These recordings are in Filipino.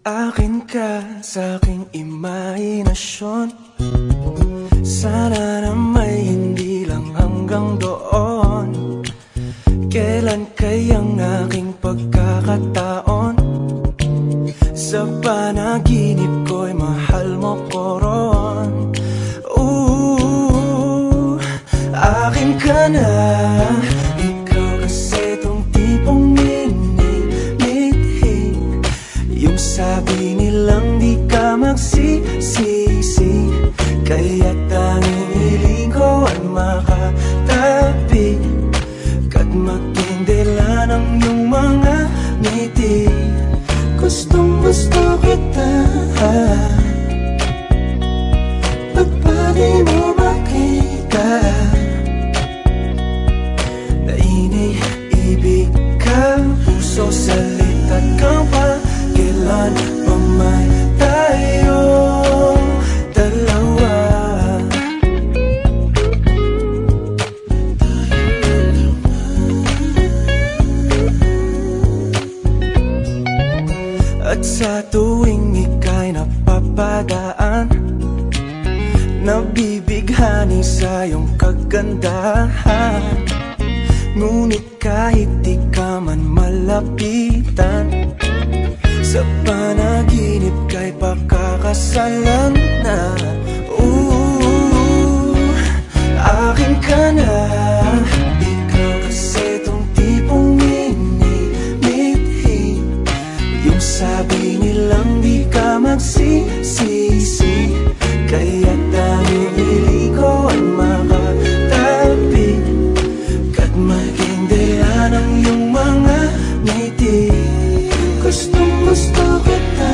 Akin ka sa aking imahinasyon. Sana na may hindi lang hanggang doon. Kailan kayang aking pagkakataon? Sa panaginip ko'y mahal mo ko ron. Akin ka na. Ikaw kasi tong tipong minimithi. Yung sabi nilang di ka magsisisi, kaya tanging hiling ko ay makatabi kat magkindila ng iyong mga ngiti. Gustong gusto kita, ba't ba di mo makita na iniibig ka? Puso salita ka pa, kailan pa may tayong dalawa? At sa tuwing ika'y napapadaan, nabibighani sa iyong kagandahan. Ngunit kahit di ka man malapitan, sa panaginip ka'y pakakasalan na. Akin ka na. Ikaw kasi tong tipong minimithi. Yung sabi nilang di ka magsisisi, kaya tanging hiling ko ay makatabi kat magkindila ng iyong mga ngiti. Gustong gusto kita,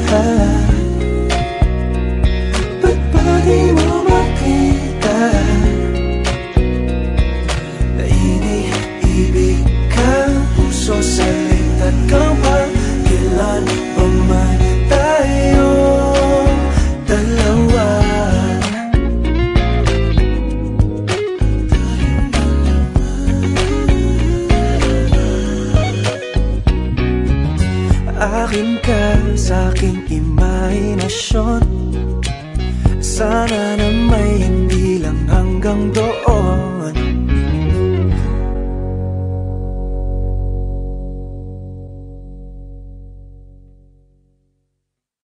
ba't ba di mo makita na iniibig ka? Puso salita ka pa, kailan pa may tayong dalawa? Akin ka sa aking imahinasyon. Sana na may hindi lang hanggang doon.